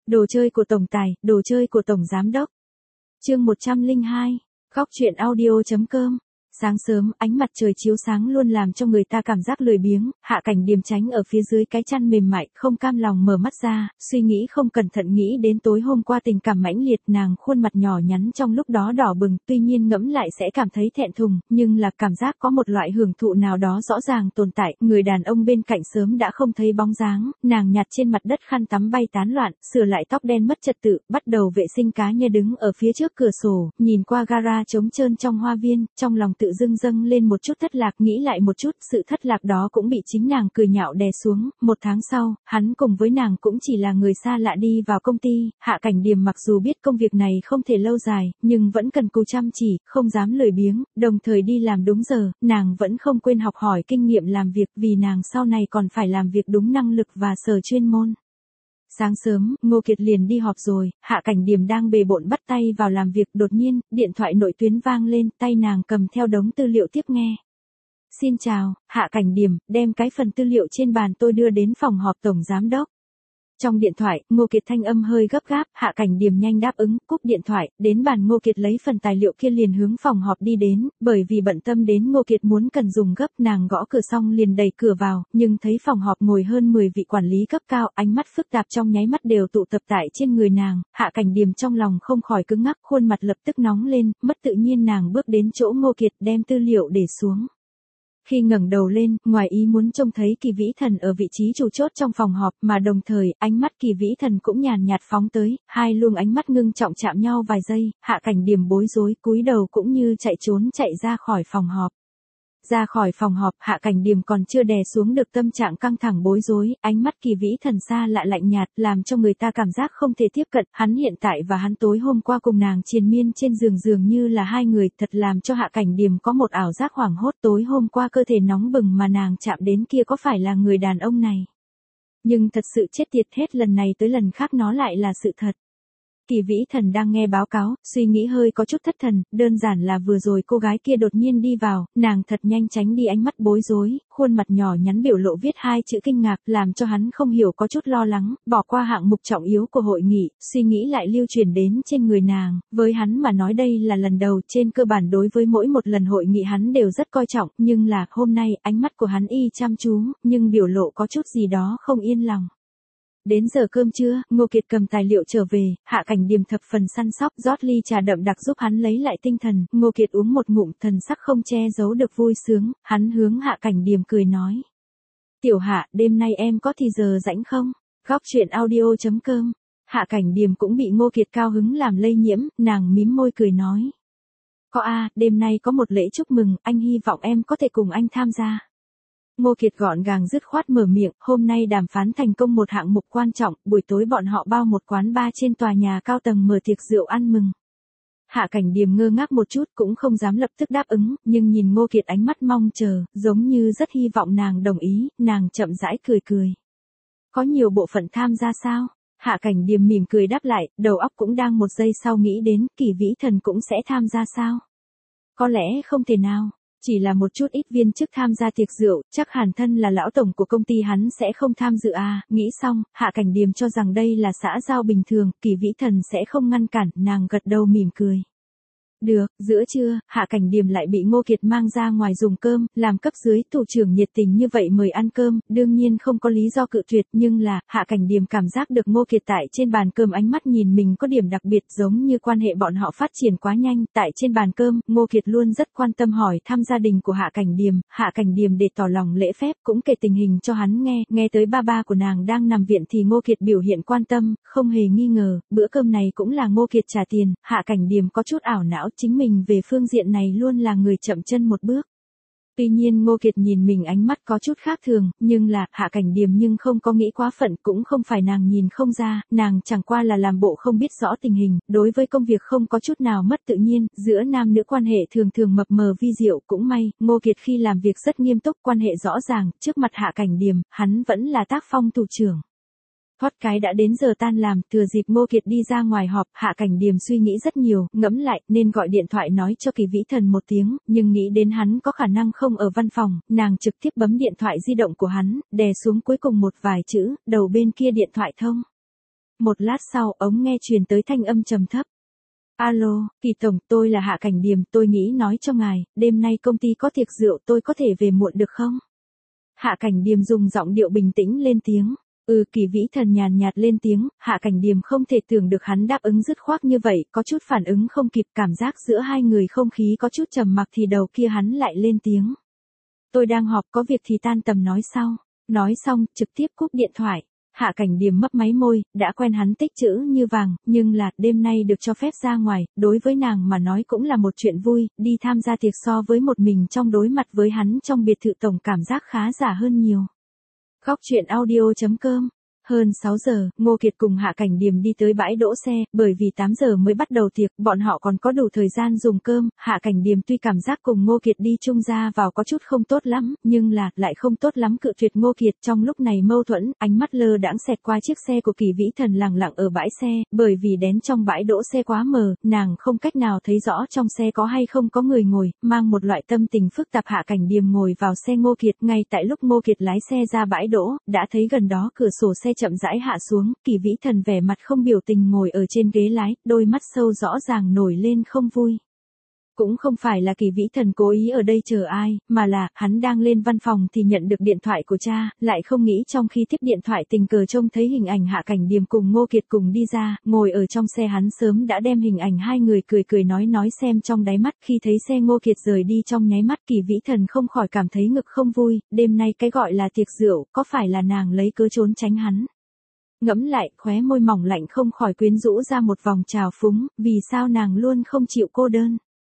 Đồ chơi của tổng tài, đồ chơi của tổng giám đốc. Chương 102. Góc truyện audio.com. Sáng sớm, ánh mặt trời chiếu sáng luôn làm cho người ta cảm giác lười biếng, Hạ Cảnh Điềm tránh ở phía dưới cái chăn mềm mại, không cam lòng mở mắt ra, suy nghĩ không cẩn thận nghĩ đến tối hôm qua tình cảm mãnh liệt, nàng khuôn mặt nhỏ nhắn trong lúc đó đỏ bừng, tuy nhiên ngẫm lại sẽ cảm thấy thẹn thùng, nhưng là cảm giác có một loại hưởng thụ nào đó rõ ràng tồn tại, người đàn ông bên cạnh sớm đã không thấy bóng dáng, nàng nhặt trên mặt đất khăn tắm bay tán loạn, sửa lại tóc đen mất trật tự, bắt đầu vệ sinh cá nhân đứng ở phía trước cửa sổ, nhìn qua gara trống trơn trong hoa viên, trong lòng tự dưng lên một chút thất lạc, nghĩ lại một chút, sự thất lạc đó cũng bị chính nàng cười nhạo đè xuống. Một tháng sau, hắn cùng với nàng cũng chỉ là người xa lạ đi vào công ty, Hạ Cảnh Điềm mặc dù biết công việc này không thể lâu dài, nhưng vẫn cần cù chăm chỉ, không dám lười biếng, đồng thời đi làm đúng giờ, nàng vẫn không quên học hỏi kinh nghiệm làm việc vì nàng sau này còn phải làm việc đúng năng lực và sở chuyên môn. Sáng sớm, Ngô Kiệt liền đi họp rồi, Hạ Cảnh Điềm đang bề bộn bắt tay vào làm việc, đột nhiên, điện thoại nội tuyến vang lên, tay nàng cầm theo đống tư liệu tiếp nghe. Xin chào, Hạ Cảnh Điềm, đem cái phần tư liệu trên bàn tôi đưa đến phòng họp tổng giám đốc. Trong điện thoại, Ngô Kiệt thanh âm hơi gấp gáp, Hạ Cảnh Điềm nhanh đáp ứng, cúp điện thoại, đến bàn Ngô Kiệt lấy phần tài liệu kia liền hướng phòng họp đi đến, bởi vì bận tâm đến Ngô Kiệt muốn cần dùng gấp, nàng gõ cửa xong liền đẩy cửa vào, nhưng thấy phòng họp ngồi hơn 10 vị quản lý cấp cao, ánh mắt phức tạp trong nháy mắt đều tụ tập tại trên người nàng, Hạ Cảnh Điềm trong lòng không khỏi cứng ngắc, khuôn mặt lập tức nóng lên, mất tự nhiên nàng bước đến chỗ Ngô Kiệt đem tư liệu để xuống. Khi ngẩng đầu lên, ngoài ý muốn trông thấy Kỳ Vĩ Thần ở vị trí chủ chốt trong phòng họp, mà đồng thời, ánh mắt Kỳ Vĩ Thần cũng nhàn nhạt phóng tới, hai luồng ánh mắt ngưng trọng chạm nhau vài giây, Hạ Cảnh Điềm bối rối, cúi đầu cũng như chạy trốn chạy ra khỏi phòng họp. Ra khỏi phòng họp, Hạ Cảnh Điềm còn chưa đè xuống được tâm trạng căng thẳng bối rối, ánh mắt Kỳ Vĩ Thần xa lạ lạnh nhạt, làm cho người ta cảm giác không thể tiếp cận, hắn hiện tại và hắn tối hôm qua cùng nàng triền miên trên giường dường như là hai người, thật làm cho Hạ Cảnh Điềm có một ảo giác hoảng hốt, tối hôm qua cơ thể nóng bừng mà nàng chạm đến kia có phải là người đàn ông này. Nhưng thật sự chết tiệt, hết lần này tới lần khác nó lại là sự thật. Kỳ Vĩ Thần đang nghe báo cáo, suy nghĩ hơi có chút thất thần, đơn giản là vừa rồi cô gái kia đột nhiên đi vào, nàng thật nhanh tránh đi ánh mắt bối rối, khuôn mặt nhỏ nhắn biểu lộ viết hai chữ kinh ngạc, làm cho hắn không hiểu có chút lo lắng, bỏ qua hạng mục trọng yếu của hội nghị, suy nghĩ lại lưu truyền đến trên người nàng, với hắn mà nói đây là lần đầu, trên cơ bản đối với mỗi một lần hội nghị hắn đều rất coi trọng, nhưng là, hôm nay, ánh mắt của hắn y chăm chú, nhưng biểu lộ có chút gì đó không yên lòng. Đến giờ cơm trưa, Ngô Kiệt cầm tài liệu trở về, Hạ Cảnh Điềm thập phần săn sóc rót ly trà đậm đặc giúp hắn lấy lại tinh thần, Ngô Kiệt uống một ngụm, thần sắc không che giấu được vui sướng, hắn hướng Hạ Cảnh Điềm cười nói. Tiểu Hạ, đêm nay em có thì giờ rảnh không? Góc truyện audio.com. Hạ Cảnh Điềm cũng bị Ngô Kiệt cao hứng làm lây nhiễm, nàng mím môi cười nói. Có đêm nay có một lễ chúc mừng, anh hy vọng em có thể cùng anh tham gia. Ngô Kiệt gọn gàng dứt khoát mở miệng, hôm nay đàm phán thành công một hạng mục quan trọng, buổi tối bọn họ bao một quán bar trên tòa nhà cao tầng mở tiệc rượu ăn mừng. Hạ Cảnh Điềm ngơ ngác một chút cũng không dám lập tức đáp ứng, nhưng nhìn Ngô Kiệt ánh mắt mong chờ, giống như rất hy vọng nàng đồng ý, nàng chậm rãi cười cười. Có nhiều bộ phận tham gia sao? Hạ Cảnh Điềm mỉm cười đáp lại, đầu óc cũng đang một giây sau nghĩ đến, Kỳ Vĩ Thần cũng sẽ tham gia sao? Có lẽ không thể nào. Chỉ là một chút ít viên chức tham gia tiệc rượu, chắc hẳn thân là lão tổng của công ty hắn sẽ không tham dự nghĩ xong, Hạ Cảnh Điềm cho rằng đây là xã giao bình thường, Kỳ Vĩ Thần sẽ không ngăn cản, nàng gật đầu mỉm cười. Được, giữa trưa, Hạ Cảnh Điềm lại bị Ngô Kiệt mang ra ngoài dùng cơm, làm cấp dưới thủ trưởng nhiệt tình như vậy mời ăn cơm, đương nhiên không có lý do cự tuyệt, nhưng là, Hạ Cảnh Điềm cảm giác được Ngô Kiệt tại trên bàn cơm ánh mắt nhìn mình có điểm đặc biệt, giống như quan hệ bọn họ phát triển quá nhanh, tại trên bàn cơm, Ngô Kiệt luôn rất quan tâm hỏi thăm gia đình của Hạ Cảnh Điềm để tỏ lòng lễ phép, cũng kể tình hình cho hắn nghe tới ba của nàng đang nằm viện thì Ngô Kiệt biểu hiện quan tâm, không hề nghi ngờ, bữa cơm này cũng là Ngô Kiệt trả tiền, Hạ Cảnh Điềm có chút ảo não, chính mình về phương diện này luôn là người chậm chân một bước. Tuy nhiên Ngô Kiệt nhìn mình ánh mắt có chút khác thường, nhưng là, Hạ Cảnh Điềm nhưng không có nghĩ quá phận, cũng không phải nàng nhìn không ra, nàng chẳng qua là làm bộ không biết rõ tình hình, đối với công việc không có chút nào mất tự nhiên, giữa nam nữ quan hệ thường thường mập mờ vi diệu, cũng may, Ngô Kiệt khi làm việc rất nghiêm túc, quan hệ rõ ràng, trước mặt Hạ Cảnh Điềm, hắn vẫn là tác phong thủ trưởng. Thoát cái đã đến giờ tan làm, thừa dịp Ngô Kiệt đi ra ngoài họp, Hạ Cảnh Điềm suy nghĩ rất nhiều, ngẫm lại, nên gọi điện thoại nói cho Kỳ Vĩ Thần một tiếng, nhưng nghĩ đến hắn có khả năng không ở văn phòng, nàng trực tiếp bấm điện thoại di động của hắn, đè xuống cuối cùng một vài chữ, đầu bên kia điện thoại thông. Một lát sau, ống nghe truyền tới thanh âm trầm thấp. Alo, Kỳ tổng, tôi là Hạ Cảnh Điềm, tôi nghĩ nói cho ngài, đêm nay công ty có tiệc rượu, tôi có thể về muộn được không? Hạ Cảnh Điềm dùng giọng điệu bình tĩnh lên tiếng. Kỳ Vĩ Thần nhàn nhạt lên tiếng, Hạ Cảnh Điềm không thể tưởng được hắn đáp ứng dứt khoát như vậy, có chút phản ứng không kịp, cảm giác giữa hai người không khí có chút trầm mặc thì đầu kia hắn lại lên tiếng. Tôi đang họp, có việc thì tan tầm nói sau. Nói xong, trực tiếp cúp điện thoại. Hạ Cảnh Điềm mấp máy môi, đã quen hắn tích chữ như vàng, nhưng là, đêm nay được cho phép ra ngoài, đối với nàng mà nói cũng là một chuyện vui, đi tham gia tiệc so với một mình trong đối mặt với hắn trong biệt thự tổng cảm giác khá giả hơn nhiều. Góc truyện audio.com. Hơn 6 giờ, Ngô Kiệt cùng Hạ Cảnh Điềm đi tới bãi đỗ xe, bởi vì 8 giờ mới bắt đầu tiệc, bọn họ còn có đủ thời gian dùng cơm, Hạ Cảnh Điềm tuy cảm giác cùng Ngô Kiệt đi chung ra vào có chút không tốt lắm, nhưng là, lại không tốt lắm cự tuyệt Ngô Kiệt, trong lúc này mâu thuẫn, ánh mắt lơ đãng xẹt qua chiếc xe của Kỳ Vĩ Thần lẳng lặng ở bãi xe, bởi vì đèn trong bãi đỗ xe quá mờ, nàng không cách nào thấy rõ trong xe có hay không có người ngồi, mang một loại tâm tình phức tạp. Hạ Cảnh Điềm ngồi vào xe Ngô Kiệt, ngay tại lúc Ngô Kiệt lái xe ra bãi đỗ, đã thấy gần đó cửa sổ xe chậm rãi hạ xuống, Kỳ Vĩ Thần vẻ mặt không biểu tình ngồi ở trên ghế lái, đôi mắt sâu rõ ràng nổi lên không vui. Cũng không phải là Kỳ Vĩ Thần cố ý ở đây chờ ai, mà là, hắn đang lên văn phòng thì nhận được điện thoại của cha, lại không nghĩ trong khi tiếp điện thoại tình cờ trông thấy hình ảnh Hạ Cảnh Điềm cùng Ngô Kiệt cùng đi ra, ngồi ở trong xe hắn sớm đã đem hình ảnh hai người cười cười nói xem trong đáy mắt, khi thấy xe Ngô Kiệt rời đi trong nháy mắt Kỳ Vĩ Thần không khỏi cảm thấy ngực không vui, đêm nay cái gọi là tiệc rượu, có phải là nàng lấy cớ trốn tránh hắn? Ngẫm lại, khóe môi mỏng lạnh không khỏi quyến rũ ra một vòng trào phúng, vì sao nàng luôn không chịu cô đơn.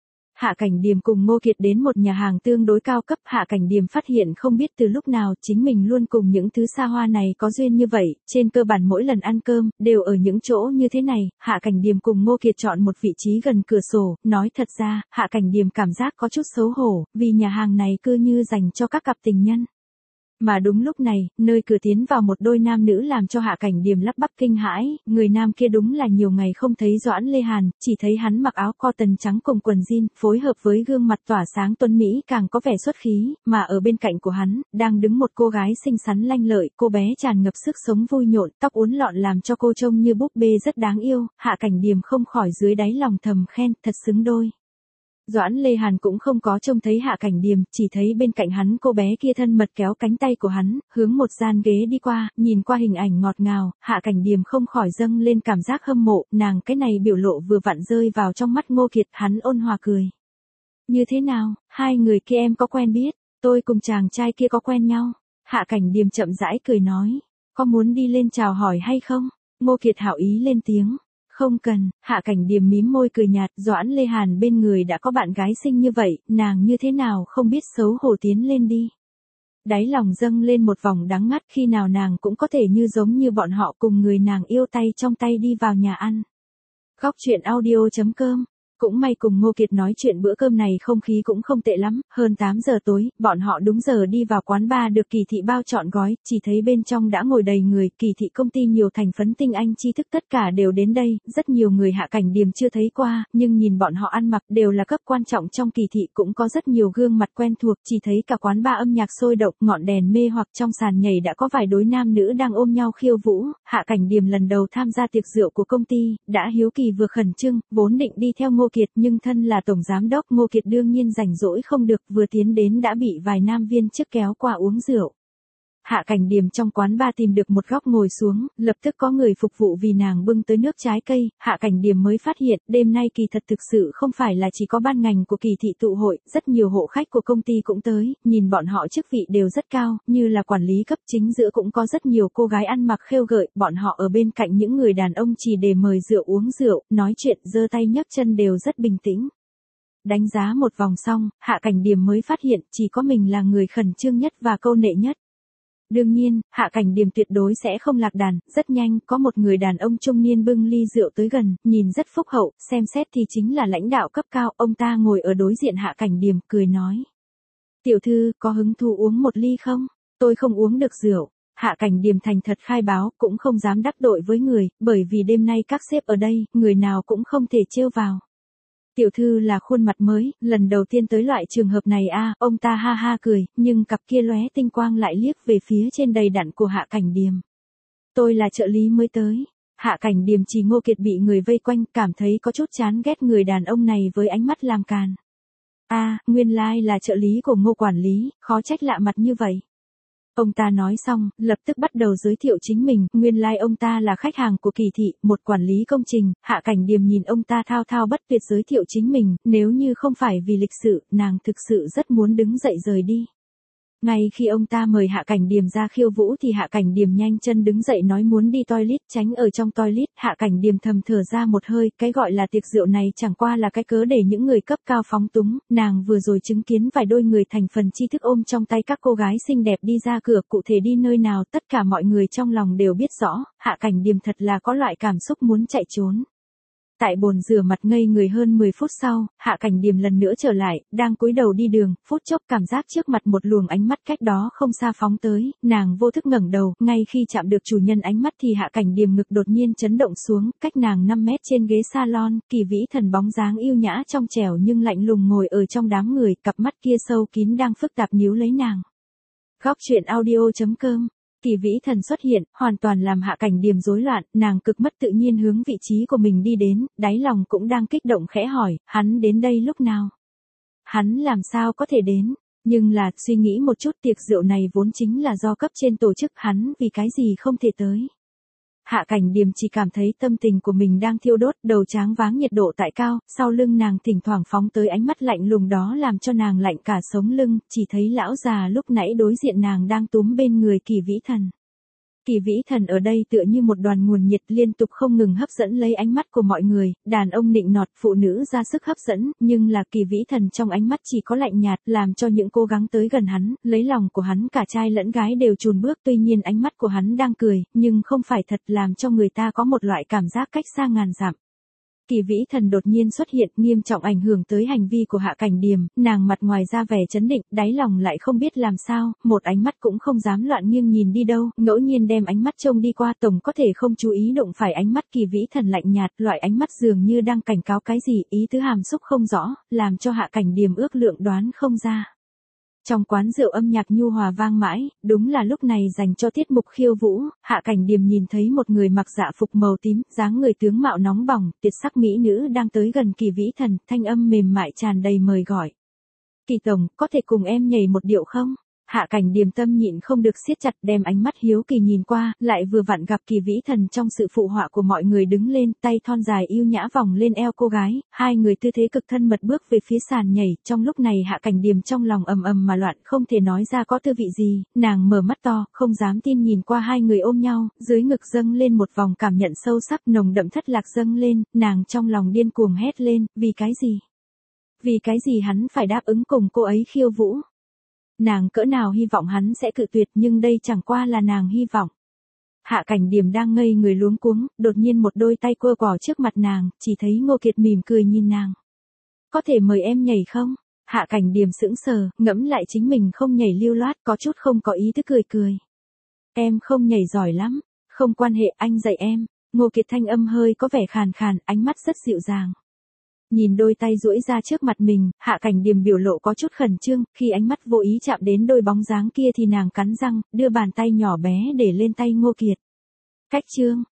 Hạ Cảnh Điềm cùng Ngô Kiệt đến một nhà hàng tương đối cao cấp, Hạ Cảnh Điềm phát hiện không biết từ lúc nào chính mình luôn cùng những thứ xa hoa này có duyên như vậy, trên cơ bản mỗi lần ăn cơm, đều ở những chỗ như thế này, Hạ Cảnh Điềm cùng Ngô Kiệt chọn một vị trí gần cửa sổ, nói thật ra, Hạ Cảnh Điềm cảm giác có chút xấu hổ, vì nhà hàng này cứ như dành cho các cặp tình nhân. Mà đúng lúc này, nơi cửa tiến vào một đôi nam nữ làm cho Hạ Cảnh Điềm lắp bắp kinh hãi, người nam kia đúng là nhiều ngày không thấy Doãn Lê Hàn, chỉ thấy hắn mặc áo cotton trắng cùng quần jean, phối hợp với gương mặt tỏa sáng tuấn mỹ càng có vẻ xuất khí, mà ở bên cạnh của hắn, đang đứng một cô gái xinh xắn lanh lợi, cô bé tràn ngập sức sống vui nhộn, tóc uốn lọn làm cho cô trông như búp bê rất đáng yêu, Hạ Cảnh Điềm không khỏi dưới đáy lòng thầm khen, thật xứng đôi. Doãn Lê Hàn cũng không có trông thấy Hạ Cảnh Điềm, chỉ thấy bên cạnh hắn cô bé kia thân mật kéo cánh tay của hắn, hướng một gian ghế đi qua, nhìn qua hình ảnh ngọt ngào, Hạ Cảnh Điềm không khỏi dâng lên cảm giác hâm mộ, nàng cái này biểu lộ vừa vặn rơi vào trong mắt Ngô Kiệt, hắn ôn hòa cười. Như thế nào, hai người kia em có quen biết, tôi cùng chàng trai kia có quen nhau, Hạ Cảnh Điềm chậm rãi cười nói, có muốn đi lên chào hỏi hay không, Ngô Kiệt hảo ý lên tiếng. Không cần, Hạ Cảnh Điềm mím môi cười nhạt, Doãn Lê Hàn bên người đã có bạn gái xinh như vậy, nàng như thế nào không biết xấu hổ tiến lên đi. Đáy lòng dâng lên một vòng đắng ngắt, khi nào nàng cũng có thể như giống như bọn họ cùng người nàng yêu tay trong tay đi vào nhà ăn. Góc truyện audio.com. Cũng may cùng Ngô Kiệt nói chuyện bữa cơm này không khí cũng không tệ lắm, hơn 8 giờ tối, bọn họ đúng giờ đi vào quán bar được Kỳ Thị bao trọn gói, chỉ thấy bên trong đã ngồi đầy người, Kỳ Thị công ty nhiều thành phần tinh anh tri thức tất cả đều đến đây, rất nhiều người Hạ Cảnh Điềm chưa thấy qua, nhưng nhìn bọn họ ăn mặc đều là cấp quan trọng trong Kỳ Thị, cũng có rất nhiều gương mặt quen thuộc, chỉ thấy cả quán bar âm nhạc sôi động, ngọn đèn mê hoặc trong sàn nhảy đã có vài đối nam nữ đang ôm nhau khiêu vũ, Hạ Cảnh Điềm lần đầu tham gia tiệc rượu của công ty, đã hiếu kỳ vừa khẩn trương, vốn định đi theo Ngô Kiệt, nhưng thân là tổng giám đốc Ngô Kiệt đương nhiên rảnh rỗi không được, vừa tiến đến đã bị vài nam viên chức kéo qua uống rượu. Hạ Cảnh Điềm trong quán bar tìm được một góc ngồi xuống, lập tức có người phục vụ vì nàng bưng tới nước trái cây, Hạ Cảnh Điềm mới phát hiện, đêm nay kỳ thật thực sự không phải là chỉ có ban ngành của Kỳ Thị tụ hội, rất nhiều hộ khách của công ty cũng tới, nhìn bọn họ chức vị đều rất cao, như là quản lý cấp, chính giữa cũng có rất nhiều cô gái ăn mặc khêu gợi, bọn họ ở bên cạnh những người đàn ông chỉ để mời rượu uống rượu, nói chuyện, giơ tay nhấc chân đều rất bình tĩnh. Đánh giá một vòng xong, Hạ Cảnh Điềm mới phát hiện chỉ có mình là người khẩn trương nhất và câu nệ nhất. Đương nhiên, Hạ Cảnh Điềm tuyệt đối sẽ không lạc đàn, rất nhanh, có một người đàn ông trung niên bưng ly rượu tới gần, nhìn rất phúc hậu, xem xét thì chính là lãnh đạo cấp cao, ông ta ngồi ở đối diện Hạ Cảnh Điềm, cười nói. Tiểu thư, có hứng thú uống một ly không? Tôi không uống được rượu. Hạ Cảnh Điềm thành thật khai báo, cũng không dám đắc tội với người, bởi vì đêm nay các sếp ở đây, người nào cũng không thể trêu vào. Tiểu thư là khuôn mặt mới, lần đầu tiên tới loại trường hợp này a, ông ta ha ha cười, nhưng cặp kia lóe tinh quang lại liếc về phía trên đầy đặn của Hạ Cảnh Điềm. Tôi là trợ lý mới tới. Hạ Cảnh Điềm chỉ Ngô Kiệt bị người vây quanh, cảm thấy có chút chán ghét người đàn ông này với ánh mắt làm càn. Nguyên lai là trợ lý của Ngô quản lý, khó trách lạ mặt như vậy. Ông ta nói xong, lập tức bắt đầu giới thiệu chính mình, nguyên lai ông ta là khách hàng của Kỳ thị, một quản lý công trình. Hạ Cảnh Điềm nhìn ông ta thao thao bất tuyệt giới thiệu chính mình, nếu như không phải vì lịch sự, nàng thực sự rất muốn đứng dậy rời đi. Ngay khi ông ta mời Hạ Cảnh Điềm ra khiêu vũ thì Hạ Cảnh Điềm nhanh chân đứng dậy nói muốn đi toilet, tránh ở trong toilet. Hạ Cảnh Điềm thầm thở ra một hơi, cái gọi là tiệc rượu này chẳng qua là cái cớ để những người cấp cao phóng túng. Nàng vừa rồi chứng kiến vài đôi người thành phần tri thức ôm trong tay các cô gái xinh đẹp đi ra cửa, cụ thể đi nơi nào tất cả mọi người trong lòng đều biết rõ. Hạ Cảnh Điềm thật là có loại cảm xúc muốn chạy trốn. Tại bồn rửa mặt ngây người hơn 10 phút sau, Hạ Cảnh Điềm lần nữa trở lại, đang cúi đầu đi đường, phút chốc cảm giác trước mặt một luồng ánh mắt cách đó không xa phóng tới, nàng vô thức ngẩng đầu, ngay khi chạm được chủ nhân ánh mắt thì Hạ Cảnh Điềm ngực đột nhiên chấn động xuống, cách nàng 5 mét trên ghế salon, Kỳ Vĩ Thần bóng dáng yêu nhã trong trẻo nhưng lạnh lùng ngồi ở trong đám người, cặp mắt kia sâu kín đang phức tạp níu lấy nàng. Góc truyện audio.com Kỳ Vĩ Thần xuất hiện, hoàn toàn làm Hạ Cảnh Điềm rối loạn, nàng cực mất tự nhiên hướng vị trí của mình đi đến, đáy lòng cũng đang kích động khẽ hỏi, hắn đến đây lúc nào? Hắn làm sao có thể đến? Nhưng là, suy nghĩ một chút, tiệc rượu này vốn chính là do cấp trên tổ chức, hắn vì cái gì không thể tới? Hạ Cảnh Điềm chỉ cảm thấy tâm tình của mình đang thiêu đốt, đầu tráng váng nhiệt độ tại cao, sau lưng nàng thỉnh thoảng phóng tới ánh mắt lạnh lùng đó làm cho nàng lạnh cả sống lưng, chỉ thấy lão già lúc nãy đối diện nàng đang túm bên người Kỳ Vĩ Thần. Kỳ Vĩ Thần ở đây tựa như một đoàn nguồn nhiệt liên tục không ngừng hấp dẫn lấy ánh mắt của mọi người, đàn ông nịnh nọt, phụ nữ ra sức hấp dẫn, nhưng là Kỳ Vĩ Thần trong ánh mắt chỉ có lạnh nhạt, làm cho những cố gắng tới gần hắn, lấy lòng của hắn cả trai lẫn gái đều chùn bước, tuy nhiên ánh mắt của hắn đang cười, nhưng không phải thật, làm cho người ta có một loại cảm giác cách xa ngàn dặm. Kỳ Vĩ Thần đột nhiên xuất hiện, nghiêm trọng ảnh hưởng tới hành vi của Hạ Cảnh Điềm, nàng mặt ngoài ra vẻ trấn định, đáy lòng lại không biết làm sao, một ánh mắt cũng không dám loạn nghiêng nhìn đi đâu, ngẫu nhiên đem ánh mắt trông đi qua, tổng có thể không chú ý đụng phải ánh mắt Kỳ Vĩ Thần lạnh nhạt, loại ánh mắt dường như đang cảnh cáo cái gì, ý tứ hàm xúc không rõ, làm cho Hạ Cảnh Điềm ước lượng đoán không ra. Trong quán rượu âm nhạc nhu hòa vang mãi, đúng là lúc này dành cho tiết mục khiêu vũ, Hạ Cảnh Điềm nhìn thấy một người mặc dạ phục màu tím, dáng người tướng mạo nóng bỏng, tuyệt sắc mỹ nữ đang tới gần Kỳ Vĩ Thần, thanh âm mềm mại tràn đầy mời gọi. Kỳ tổng, có thể cùng em nhảy một điệu không? Hạ Cảnh Điềm tâm nhịn không được siết chặt, đem ánh mắt hiếu kỳ nhìn qua, lại vừa vặn gặp Kỳ Vĩ Thần trong sự phụ họa của mọi người đứng lên, tay thon dài yêu nhã vòng lên eo cô gái, hai người tư thế cực thân mật bước về phía sàn nhảy, trong lúc này Hạ Cảnh Điềm trong lòng ầm ầm mà loạn, không thể nói ra có tư vị gì, nàng mở mắt to, không dám tin nhìn qua hai người ôm nhau, dưới ngực dâng lên một vòng cảm nhận sâu sắc nồng đậm thất lạc dâng lên, nàng trong lòng điên cuồng hét lên, vì cái gì? Vì cái gì hắn phải đáp ứng cùng cô ấy khiêu vũ? Nàng cỡ nào hy vọng hắn sẽ cự tuyệt, nhưng đây chẳng qua là nàng hy vọng. Hạ Cảnh Điềm đang ngây người luống cuống, đột nhiên một đôi tay quơ quỏ trước mặt nàng, chỉ thấy Ngô Kiệt mỉm cười nhìn nàng. Có thể mời em nhảy không? Hạ Cảnh Điềm sững sờ, ngẫm lại chính mình không nhảy lưu loát, có chút không có ý thức cười cười. Em không nhảy giỏi lắm, không quan hệ, anh dạy em. Ngô Kiệt thanh âm hơi có vẻ khàn khàn, ánh mắt rất dịu dàng. Nhìn đôi tay duỗi ra trước mặt mình, Hạ Cảnh Điềm biểu lộ có chút khẩn trương, khi ánh mắt vô ý chạm đến đôi bóng dáng kia thì nàng cắn răng, đưa bàn tay nhỏ bé để lên tay Ngô Kiệt. Cách chương,